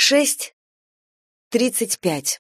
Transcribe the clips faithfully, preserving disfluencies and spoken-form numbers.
шесть тридцать пять.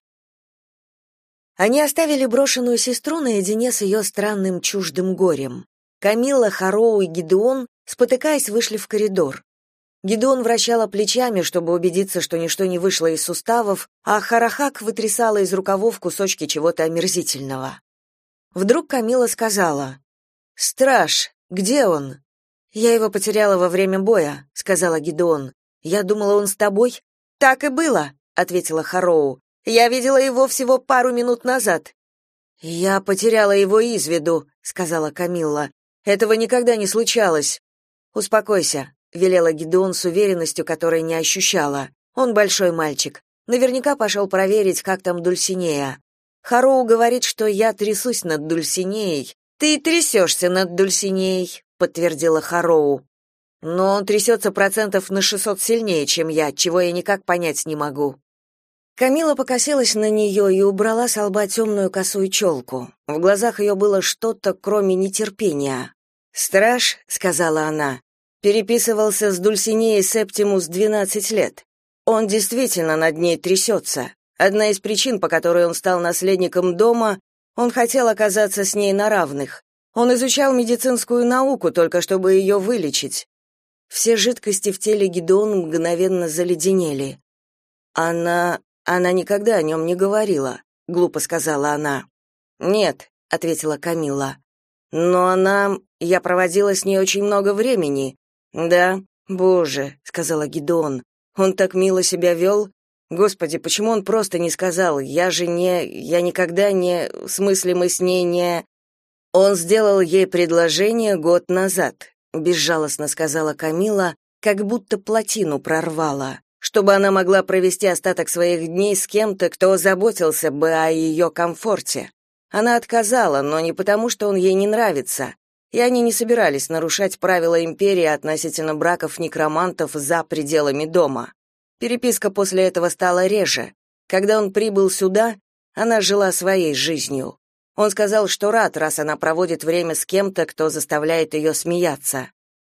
Они оставили брошенную сестру наедине с ее странным чуждым горем. Камилла, Хароу и Гидеон, спотыкаясь, вышли в коридор. Гидеон вращала плечами, чтобы убедиться, что ничто не вышло из суставов, а Харахак вытрясала из рукавов кусочки чего-то омерзительного. Вдруг Камилла сказала: «Страж, где он?» «Я его потеряла во время боя», — сказала Гидеон. «Я думала, он с тобой». «Так и было», — ответила Хароу. «Я видела его всего пару минут назад». «Я потеряла его из виду», — сказала Камилла. «Этого никогда не случалось». «Успокойся», — велела Гидеон с уверенностью, которой не ощущала. «Он большой мальчик. Наверняка пошел проверить, как там Дульсинея. Хароу говорит, что я трясусь над Дульсинеей». «Ты трясешься над Дульсинеей», — подтвердила Хароу. «Но он трясется процентов на шестьсот сильнее, чем я, чего я никак понять не могу». Камилла покосилась на нее и убрала с лба темную косую челку. В глазах ее было что-то, кроме нетерпения. «Страж», — сказала она, — переписывался с Дульсинеей Септимус двенадцать лет. Он действительно над ней трясется. Одна из причин, по которой он стал наследником дома, он хотел оказаться с ней на равных. Он изучал медицинскую науку, только чтобы ее вылечить. Все жидкости в теле Гидеона мгновенно заледенели. «Она... она никогда о нем не говорила», — глупо сказала она. «Нет», — ответила Камилла. «Но она... я проводила с ней очень много времени». «Да, боже», — сказала Гидеон, — «он так мило себя вел. Господи, почему он просто не сказал? Я же не... я никогда не... в смысле, мы с ней не...» «Он сделал ей предложение год назад», — безжалостно сказала Камилла, как будто плотину прорвала, чтобы она могла провести остаток своих дней с кем-то, кто заботился бы о ее комфорте. Она отказала, но не потому, что он ей не нравится, и они не собирались нарушать правила империи относительно браков некромантов за пределами дома. Переписка после этого стала реже. Когда он прибыл сюда, она жила своей жизнью. Он сказал, что рад, раз она проводит время с кем-то, кто заставляет ее смеяться.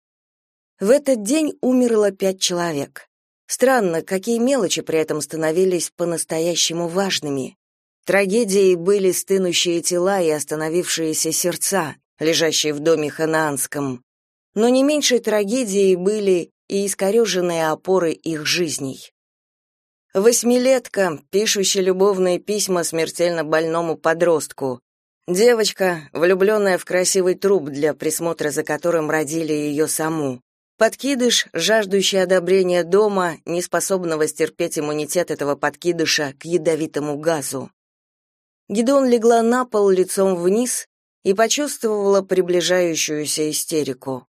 В этот день умерло пять человек. Странно, какие мелочи при этом становились по-настоящему важными. Трагедией были стынущие тела и остановившиеся сердца, лежащие в доме ханаанском. Но не меньшей трагедией были и искореженные опоры их жизней. Восьмилетка, пишущая любовные письма смертельно больному подростку. Девочка, влюбленная в красивый труп, для присмотра за которым родили ее саму. Подкидыш, жаждущий одобрения дома, не способного стерпеть иммунитет этого подкидыша к ядовитому газу. Гидеон легла на пол лицом вниз и почувствовала приближающуюся истерику.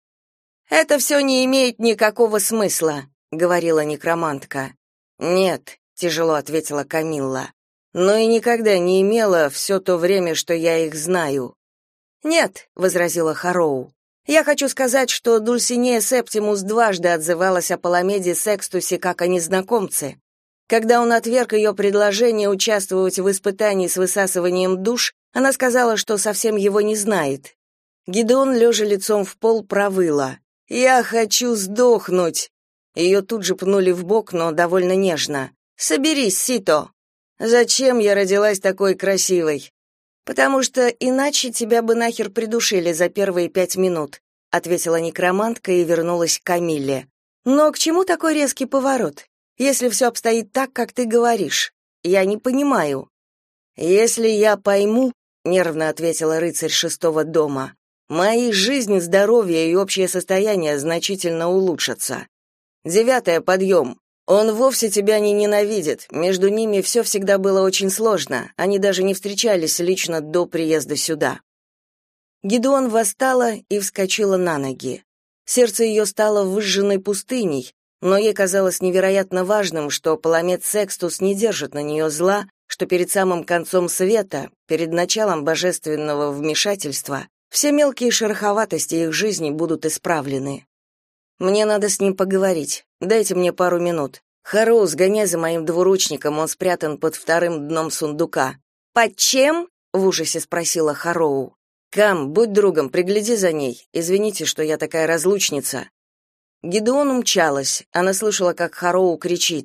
«Это все не имеет никакого смысла», — говорила некромантка. «Нет», — тяжело ответила Камилла, «но и никогда не имела все то время, что я их знаю». «Нет», — возразила Хароу, «я хочу сказать, что Дульсинея Септимус дважды отзывалась о Паламеде Секстусе как о незнакомце. Когда он отверг ее предложение участвовать в испытании с высасыванием душ, она сказала, что совсем его не знает». Гидеон, лежа лицом в пол, провыла: «Я хочу сдохнуть!» Ее тут же пнули в бок, но довольно нежно. «Соберись, Сито!» «Зачем я родилась такой красивой?» «Потому что иначе тебя бы нахер придушили за первые пять минут», ответила некромантка и вернулась к Камилле. «Но к чему такой резкий поворот, если все обстоит так, как ты говоришь? Я не понимаю». «Если я пойму», — нервно ответила рыцарь шестого дома, «мои жизнь, здоровье и общее состояние значительно улучшатся. Девятое, подъем. Он вовсе тебя не ненавидит, между ними все всегда было очень сложно, они даже не встречались лично до приезда сюда». Гидеон восстала и вскочила на ноги. Сердце ее стало выжженной пустыней, но ей казалось невероятно важным, что Паламед Секстус не держит на нее зла, что перед самым концом света, перед началом божественного вмешательства, все мелкие шероховатости их жизни будут исправлены. «Мне надо с ним поговорить. Дайте мне пару минут. Хароу, сгоняй за моим двуручником, он спрятан под вторым дном сундука». «Под чем?» — в ужасе спросила Хароу. «Кам, будь другом, пригляди за ней. Извините, что я такая разлучница». Гидеон умчалась. Она слышала, как Хароу кричит: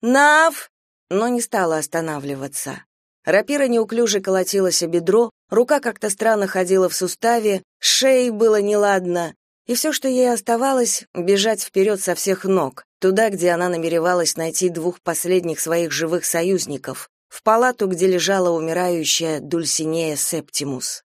«Нав!» Но не стала останавливаться. Рапира неуклюже колотилась о бедро, рука как-то странно ходила в суставе, с шеей было неладно, и все, что ей оставалось, бежать вперед со всех ног, туда, где она намеревалась найти двух последних своих живых союзников, в палату, где лежала умирающая Дульсинея Септимус.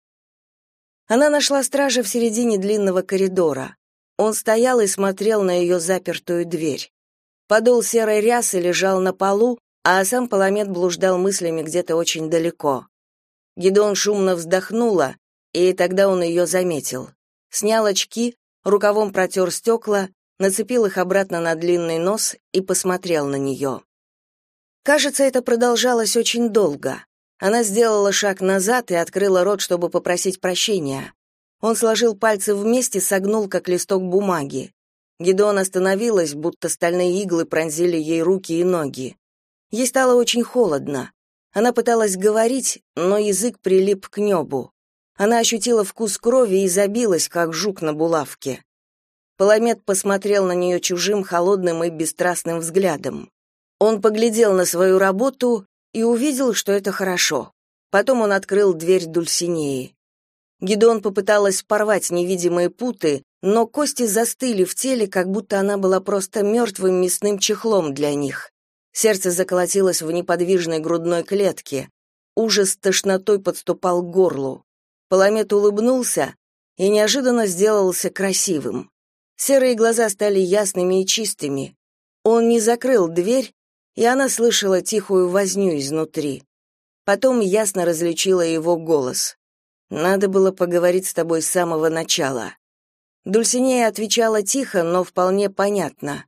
Она нашла стража в середине длинного коридора. Он стоял и смотрел на ее запертую дверь. Подол серой рясы лежал на полу, а сам Паламет блуждал мыслями где-то очень далеко. Гидеон шумно вздохнула, и тогда он ее заметил. Снял очки, рукавом протер стекла, нацепил их обратно на длинный нос и посмотрел на нее. Кажется, это продолжалось очень долго. Она сделала шаг назад и открыла рот, чтобы попросить прощения. Он сложил пальцы вместе, согнул, как листок бумаги. Гидеон остановилась, будто стальные иглы пронзили ей руки и ноги. Ей стало очень холодно. Она пыталась говорить, но язык прилип к небу. Она ощутила вкус крови и забилась, как жук на булавке. Паламет посмотрел на нее чужим, холодным и бесстрастным взглядом. Он поглядел на свою работу и увидел, что это хорошо. Потом он открыл дверь Дульсинеи. Гидеон попыталась порвать невидимые путы, но кости застыли в теле, как будто она была просто мертвым мясным чехлом для них. Сердце заколотилось в неподвижной грудной клетке. Ужас с тошнотой подступал к горлу. Паламет улыбнулся и неожиданно сделался красивым. Серые глаза стали ясными и чистыми. Он не закрыл дверь, и она слышала тихую возню изнутри. Потом ясно различила его голос. «Надо было поговорить с тобой с самого начала». Дульсинея отвечала тихо, но вполне понятно.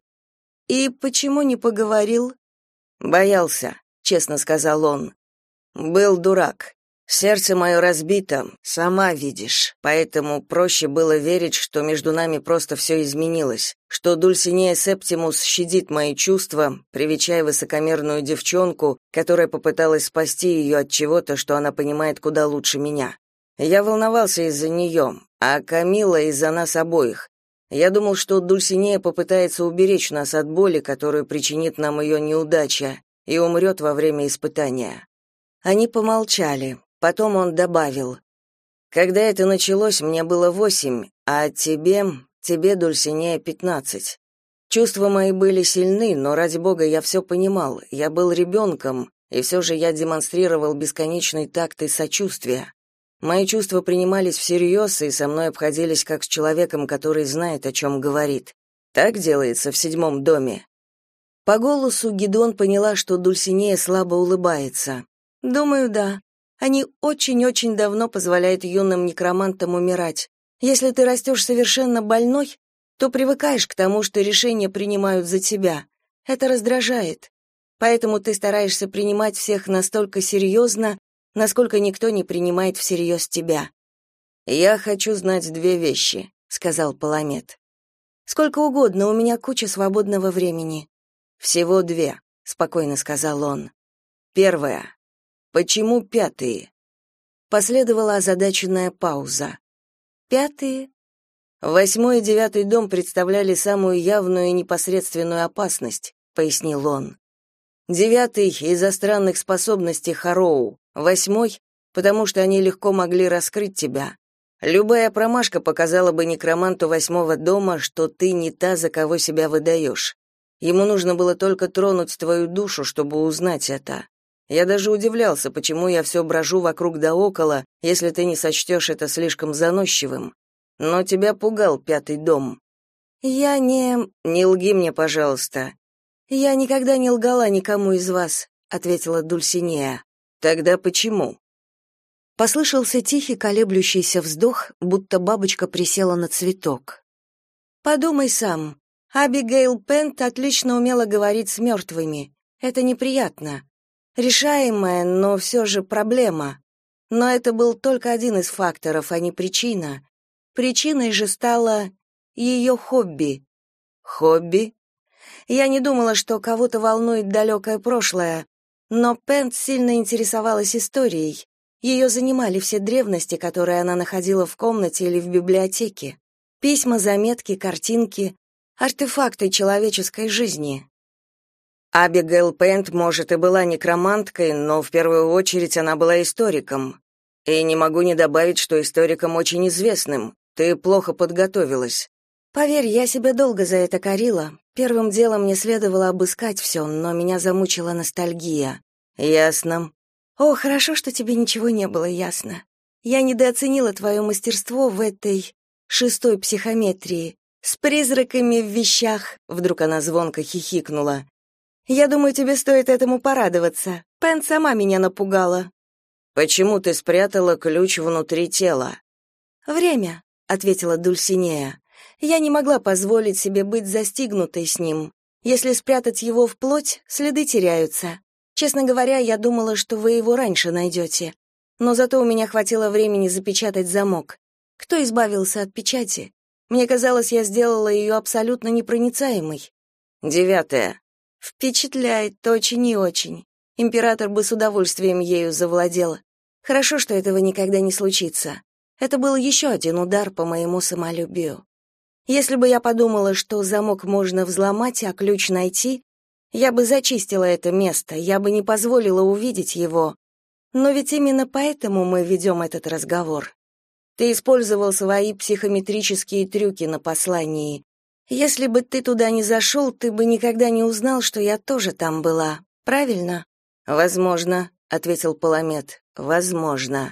«И почему не поговорил?» «Боялся», — честно сказал он. «Был дурак. Сердце мое разбито, сама видишь, поэтому проще было верить, что между нами просто все изменилось, что Дульсинея Септимус щадит мои чувства, привечая высокомерную девчонку, которая попыталась спасти ее от чего-то, что она понимает куда лучше меня. Я волновался из-за нее, а Камилла из-за нас обоих. Я думал, что Дульсинея попытается уберечь нас от боли, которую причинит нам ее неудача, и умрет во время испытания». Они помолчали. Потом он добавил: «Когда это началось, мне было восемь, а тебе, тебе, Дульсинея, пятнадцать. Чувства мои были сильны, но, ради бога, я все понимал. Я был ребенком, и все же я демонстрировал бесконечный такт и сочувствие. Мои чувства принимались всерьез и со мной обходились как с человеком, который знает, о чем говорит. Так делается в седьмом доме». По голосу Гидеон поняла, что Дульсинея слабо улыбается. «Думаю, да. Они очень-очень давно позволяют юным некромантам умирать. Если ты растешь совершенно больной, то привыкаешь к тому, что решения принимают за тебя. Это раздражает. Поэтому ты стараешься принимать всех настолько серьезно, насколько никто не принимает всерьез тебя». «Я хочу знать две вещи», — сказал Паламет. «Сколько угодно, у меня куча свободного времени». «Всего две», — спокойно сказал он. «Первая. Почему пятые?» Последовала озадаченная пауза. «Пятые?» «Восьмой и девятый дом представляли самую явную и непосредственную опасность», — пояснил он. «Девятый — из-за странных способностей Хароу, восьмой — потому что они легко могли раскрыть тебя. Любая промашка показала бы некроманту восьмого дома, что ты не та, за кого себя выдаешь. Ему нужно было только тронуть твою душу, чтобы узнать это. Я даже удивлялся, почему я все брожу вокруг да около, если ты не сочтешь это слишком заносчивым. Но тебя пугал пятый дом». «Я не... Не лги мне, пожалуйста». «Я никогда не лгала никому из вас», — ответила Дульсинея. «Тогда почему?» Послышался тихий колеблющийся вздох, будто бабочка присела на цветок. «Подумай сам. Абигейл Пент отлично умела говорить с мертвыми. Это неприятно. Решаемая, но все же проблема. Но это был только один из факторов, а не причина. Причиной же стало ее хобби». «Хобби?» Я не думала, что кого-то волнует далекое прошлое, но Пент сильно интересовалась историей. Ее занимали все древности, которые она находила в комнате или в библиотеке. Письма, заметки, картинки, артефакты человеческой жизни. Абигейл Пент, может, и была некроманткой, но в первую очередь она была историком. И не могу не добавить, что историком очень известным. Ты плохо подготовилась. Поверь, я себя долго за это корила. Первым делом мне следовало обыскать все, но меня замучила ностальгия. Ясно. О, хорошо, что тебе ничего не было ясно. Я недооценила твое мастерство в этой шестой психометрии. С призраками в вещах, вдруг она звонко хихикнула. Я думаю, тебе стоит этому порадоваться. Пен сама меня напугала. Почему ты спрятала ключ внутри тела? Время, ответила Дульсинея. Я не могла позволить себе быть застигнутой с ним. Если спрятать его в плоть, следы теряются. Честно говоря, я думала, что вы его раньше найдете. Но зато у меня хватило времени запечатать замок. Кто избавился от печати? Мне казалось, я сделала ее абсолютно непроницаемой. Девятое. Впечатляет очень и очень. Император бы с удовольствием ею завладел. Хорошо, что этого никогда не случится. Это был еще один удар по моему самолюбию. Если бы я подумала, что замок можно взломать, а ключ найти, я бы зачистила это место, я бы не позволила увидеть его. Но ведь именно поэтому мы ведем этот разговор. Ты использовал свои психометрические трюки на послании. Если бы ты туда не зашел, ты бы никогда не узнал, что я тоже там была. Правильно? Возможно, ответил Паламет. Возможно.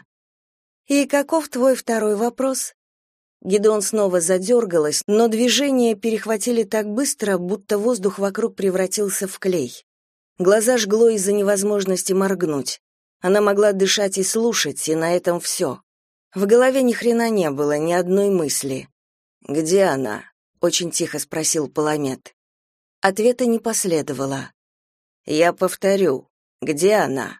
И каков твой второй вопрос? Гидеон снова задергалась, но движения перехватили так быстро, будто воздух вокруг превратился в клей. Глаза жгло из-за невозможности моргнуть. Она могла дышать и слушать, и на этом все. В голове ни хрена не было, ни одной мысли. «Где она?» — очень тихо спросил Паламет. Ответа не последовало. «Я повторю, где она?»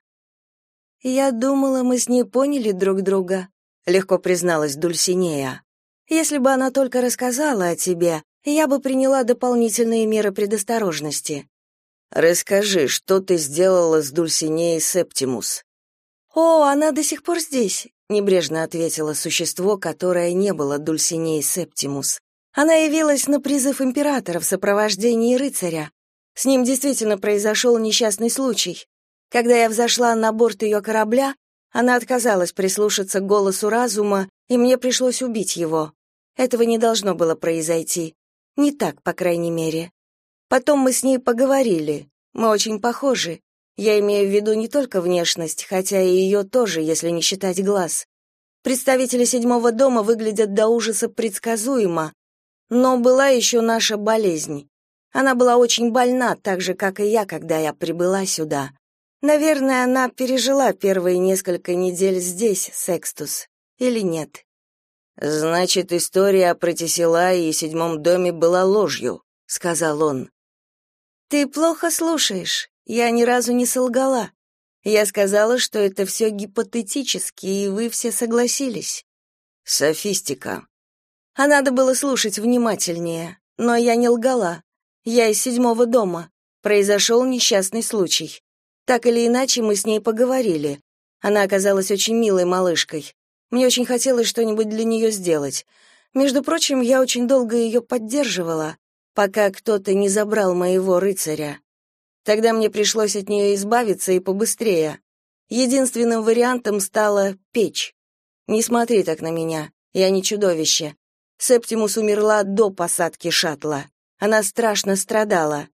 «Я думала, мы с ней поняли друг друга», — легко призналась Дульсинея. «Если бы она только рассказала о тебе, я бы приняла дополнительные меры предосторожности». «Расскажи, что ты сделала с Дульсинеей Септимус?» «О, она до сих пор здесь», — небрежно ответило существо, которое не было Дульсинеей Септимус. «Она явилась на призыв императора в сопровождении рыцаря. С ним действительно произошел несчастный случай. Когда я взошла на борт ее корабля, она отказалась прислушаться к голосу разума, и мне пришлось убить его. Этого не должно было произойти. Не так, по крайней мере. Потом мы с ней поговорили. Мы очень похожи. Я имею в виду не только внешность, хотя и ее тоже, если не считать глаз. Представители седьмого дома выглядят до ужаса предсказуемо. Но была еще наша болезнь. Она была очень больна, так же, как и я, когда я прибыла сюда. Наверное, она пережила первые несколько недель здесь, Секстус, или нет? Значит, история о Протисилае и седьмом доме была ложью, сказал он. Ты плохо слушаешь. Я ни разу не солгала. Я сказала, что это все гипотетически, и вы все согласились. Софистика. А надо было слушать внимательнее, но я не лгала. Я из седьмого дома. Произошел несчастный случай. Так или иначе, мы с ней поговорили. Она оказалась очень милой малышкой. Мне очень хотелось что-нибудь для нее сделать. Между прочим, я очень долго ее поддерживала, пока кто-то не забрал моего рыцаря. Тогда мне пришлось от нее избавиться и побыстрее. Единственным вариантом стала печь. Не смотри так на меня, я не чудовище. Септимус умерла до посадки шаттла. Она страшно страдала.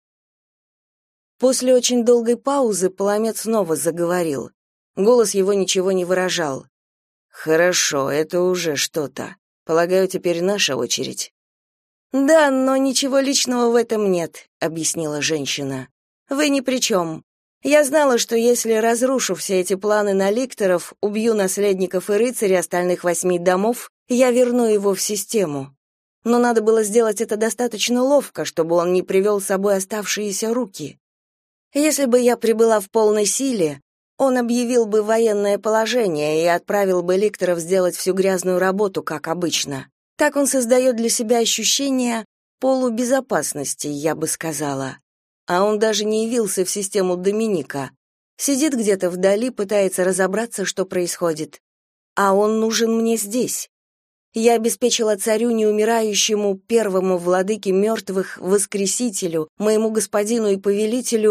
После очень долгой паузы Паламет снова заговорил. Голос его ничего не выражал. «Хорошо, это уже что-то. Полагаю, теперь наша очередь». «Да, но ничего личного в этом нет», — объяснила женщина. «Вы ни при чем. Я знала, что если разрушу все эти планы на ликторов, убью наследников и рыцарей остальных восьми домов, я верну его в систему. Но надо было сделать это достаточно ловко, чтобы он не привел с собой оставшиеся руки. Если бы я прибыла в полной силе, он объявил бы военное положение и отправил бы ликторов сделать всю грязную работу, как обычно. Так он создает для себя ощущение полубезопасности, я бы сказала. А он даже не явился в систему Доминика. Сидит где-то вдали, пытается разобраться, что происходит. А он нужен мне здесь. Я обеспечила царю неумирающему, первому владыке мертвых, воскресителю, моему господину и повелителю,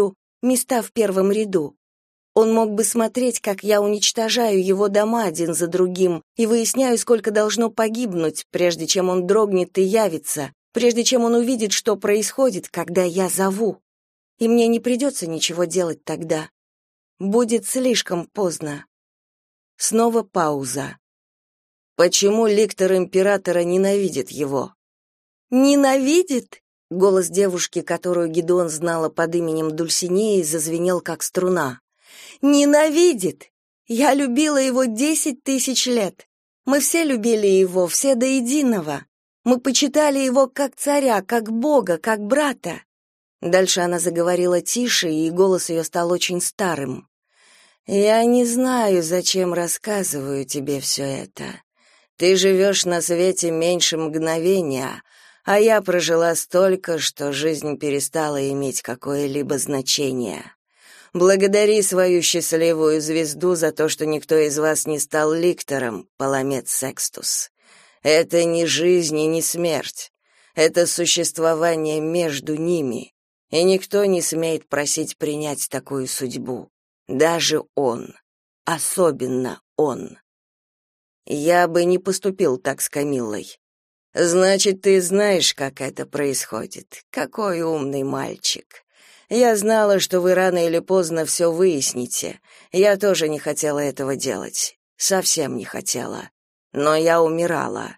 места в первом ряду. Он мог бы смотреть, как я уничтожаю его дома один за другим и выясняю, сколько должно погибнуть, прежде чем он дрогнет и явится, прежде чем он увидит, что происходит, когда я зову. И мне не придется ничего делать тогда. Будет слишком поздно. Снова пауза. Почему ликтор императора ненавидит его? Ненавидит? Голос девушки, которую Гидеон знала под именем Дульсинеи, зазвенел как струна. Ненавидит! Я любила его десять тысяч лет. Мы все любили его, все до единого. Мы почитали его как царя, как бога, как брата. Дальше она заговорила тише, и голос ее стал очень старым. «Я не знаю, зачем рассказываю тебе все это. Ты живешь на свете меньше мгновения, а я прожила столько, что жизнь перестала иметь какое-либо значение. Благодари свою счастливую звезду за то, что никто из вас не стал ликтором, Паламет Секстус. Это не жизнь и не смерть. Это существование между ними, и никто не смеет просить принять такую судьбу. Даже он. Особенно он. Я бы не поступил так с Камиллой. Значит, ты знаешь, как это происходит. Какой умный мальчик. Я знала, что вы рано или поздно все выясните. Я тоже не хотела этого делать. Совсем не хотела. Но я умирала.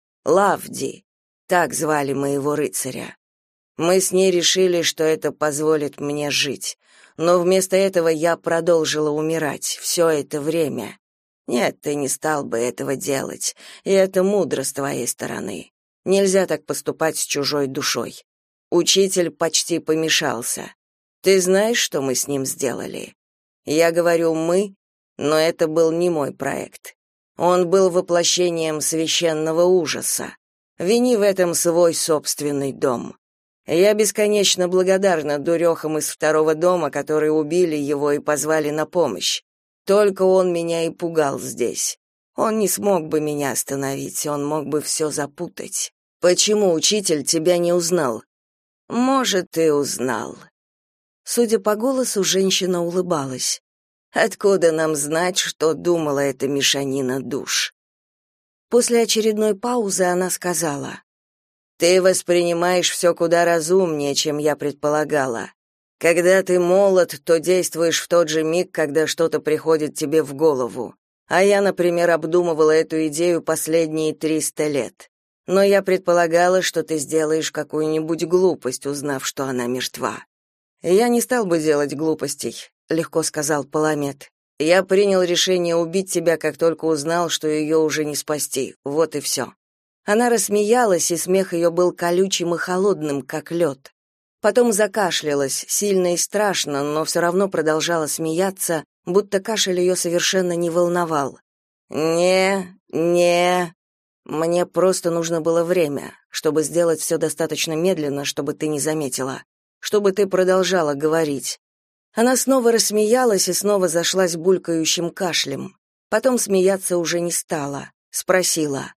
Лавди, так звали моего рыцаря. Мы с ней решили, что это позволит мне жить. Но вместо этого я продолжила умирать все это время. Нет, ты не стал бы этого делать, и это мудро с твоей стороны. Нельзя так поступать с чужой душой. Учитель почти помешался. Ты знаешь, что мы с ним сделали? Я говорю «мы», но это был не мой проект. Он был воплощением священного ужаса. Вини в этом свой собственный дом. Я бесконечно благодарна дурехам из второго дома, которые убили его и позвали на помощь. Только он меня и пугал здесь. Он не смог бы меня остановить, он мог бы все запутать. Почему учитель тебя не узнал? Может, и узнал. Судя по голосу, женщина улыбалась. Откуда нам знать, что думала эта мешанина душ? После очередной паузы она сказала: «Ты воспринимаешь все куда разумнее, чем я предполагала. Когда ты молод, то действуешь в тот же миг, когда что-то приходит тебе в голову. А я, например, обдумывала эту идею последние триста лет. Но я предполагала, что ты сделаешь какую-нибудь глупость, узнав, что она мертва». «Я не стал бы делать глупостей», — легко сказал Паламет. «Я принял решение убить тебя, как только узнал, что ее уже не спасти. Вот и все». Она рассмеялась, и смех ее был колючим и холодным, как лед. Потом закашлялась, сильно и страшно, но все равно продолжала смеяться, будто кашель ее совершенно не волновал. «Не, не, мне просто нужно было время, чтобы сделать все достаточно медленно, чтобы ты не заметила, чтобы ты продолжала говорить». Она снова рассмеялась и снова зашлась булькающим кашлем. Потом смеяться уже не стала, спросила: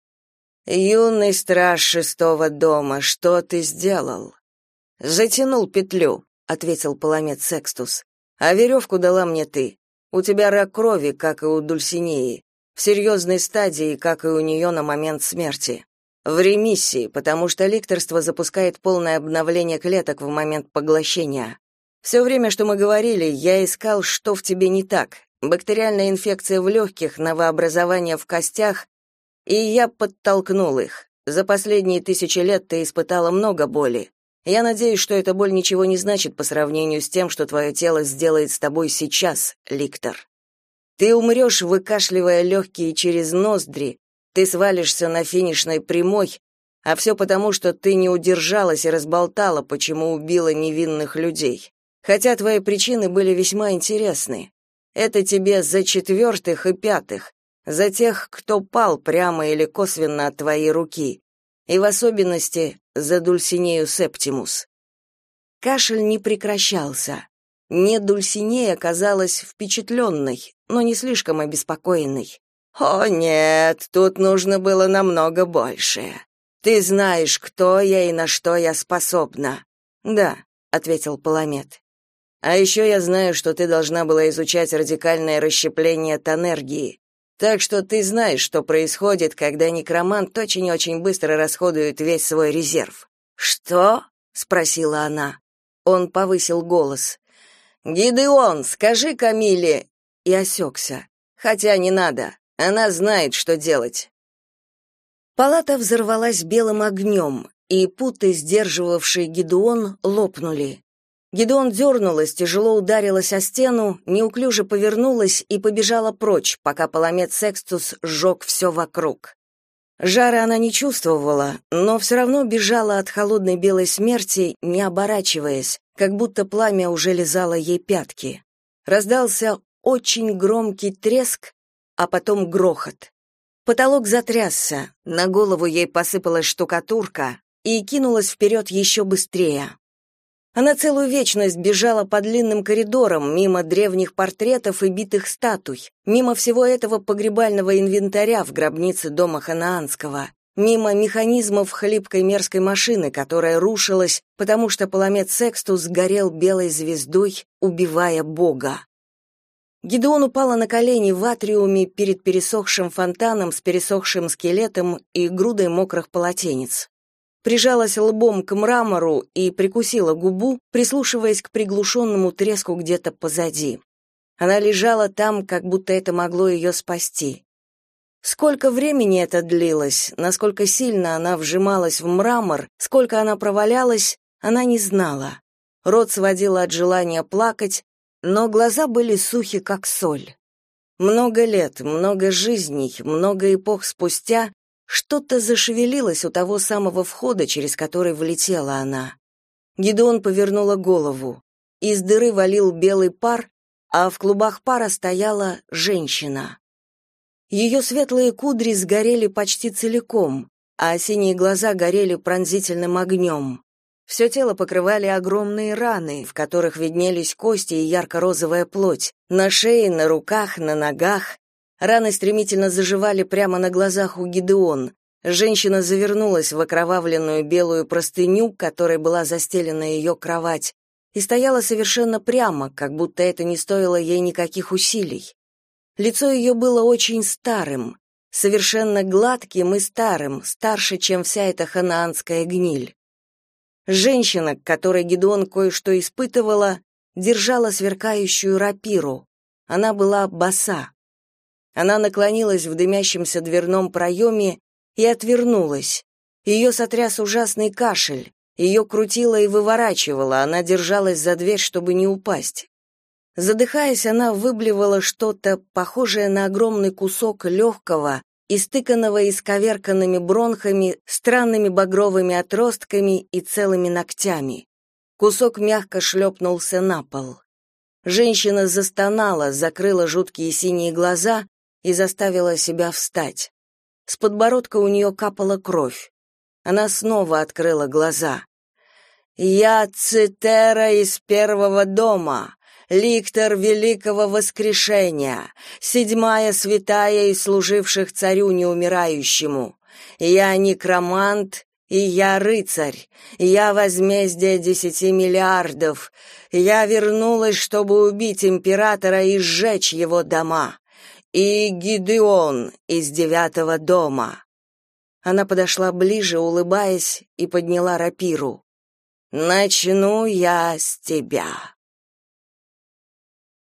«Юный страж шестого дома, что ты сделал?» «Затянул петлю», — ответил Паламет Секстус. «А веревку дала мне ты. У тебя рак крови, как и у Дульсинеи, в серьезной стадии, как и у нее на момент смерти. В ремиссии, потому что ликторство запускает полное обновление клеток в момент поглощения. Все время, что мы говорили, я искал, что в тебе не так. Бактериальная инфекция в легких, новообразования в костях, и я подтолкнул их. За последние тысячи лет ты испытала много боли. Я надеюсь, что эта боль ничего не значит по сравнению с тем, что твое тело сделает с тобой сейчас, ликтор. Ты умрешь, выкашливая легкие через ноздри, ты свалишься на финишной прямой, а все потому, что ты не удержалась и разболтала, почему убила невинных людей. Хотя твои причины были весьма интересны. Это тебе за четвертых и пятых, за тех, кто пал прямо или косвенно от твоей руки, и в особенности за Дульсинею Септимус. Кашель не прекращался. Не Дульсинея казалась впечатленной, но не слишком обеспокоенной. «О нет, тут нужно было намного больше. Ты знаешь, кто я и на что я способна». «Да», — ответил Паламет. А еще я знаю, что ты должна была изучать радикальное расщепление тонергии. Так что ты знаешь, что происходит, когда некромант очень-очень быстро расходует весь свой резерв. Что? Спросила она. Он повысил голос. Гидеон, скажи Камиле, и осекся. Хотя не надо. Она знает, что делать. Палата взорвалась белым огнем, и путы, сдерживавшие Гидеон, лопнули. Гидеон дернулась, тяжело ударилась о стену, неуклюже повернулась и побежала прочь, пока паламет Секстус сжег все вокруг. Жара она не чувствовала, но все равно бежала от холодной белой смерти, не оборачиваясь, как будто пламя уже лизало ей пятки. Раздался очень громкий треск, а потом грохот. Потолок затрясся, на голову ей посыпалась штукатурка и кинулась вперед еще быстрее. Она целую вечность бежала по длинным коридорам, мимо древних портретов и битых статуй, мимо всего этого погребального инвентаря в гробнице дома Ханаанского, мимо механизмов хлипкой мерзкой машины, которая рушилась, потому что паламет Секстус горел белой звездой, убивая Бога. Гидеон упала на колени в атриуме перед пересохшим фонтаном с пересохшим скелетом и грудой мокрых полотенец. Прижалась лбом к мрамору и прикусила губу, прислушиваясь к приглушенному треску где-то позади. Она лежала там, как будто это могло ее спасти. Сколько времени это длилось, насколько сильно она вжималась в мрамор, сколько она провалялась, она не знала. Рот сводила от желания плакать, но глаза были сухи, как соль. Много лет, много жизней, много эпох спустя что-то зашевелилось у того самого входа, через который влетела она. Гидеон повернула голову. Из дыры валил белый пар, а в клубах пара стояла женщина. Ее светлые кудри сгорели почти целиком, а синие глаза горели пронзительным огнем. Все тело покрывали огромные раны, в которых виднелись кости и ярко-розовая плоть, на шее, на руках, на ногах. Раны стремительно заживали прямо на глазах у Гидеон. Женщина завернулась в окровавленную белую простыню, которой была застелена ее кровать, и стояла совершенно прямо, как будто это не стоило ей никаких усилий. Лицо ее было очень старым, совершенно гладким и старым, старше, чем вся эта ханаанская гниль. Женщина, к которой Гидеон кое-что испытывала, держала сверкающую рапиру. Она была боса. Она наклонилась в дымящемся дверном проеме и отвернулась. Ее сотряс ужасный кашель. Ее крутило и выворачивало, она держалась за дверь, чтобы не упасть. Задыхаясь, она выблевала что-то, похожее на огромный кусок легкого, истыканного исковерканными бронхами, странными багровыми отростками и целыми ногтями. Кусок мягко шлепнулся на пол. Женщина застонала, закрыла жуткие синие глаза и заставила себя встать. С подбородка у нее капала кровь. Она снова открыла глаза. «Я Цитера из первого дома, ликтор Великого Воскрешения, седьмая святая из служивших царю неумирающему. Я некромант, и я рыцарь, я возмездие десяти миллиардов. Я вернулась, чтобы убить императора и сжечь его дома. И Гидеон из девятого дома». Она подошла ближе, улыбаясь, и подняла рапиру. «Начну я с тебя».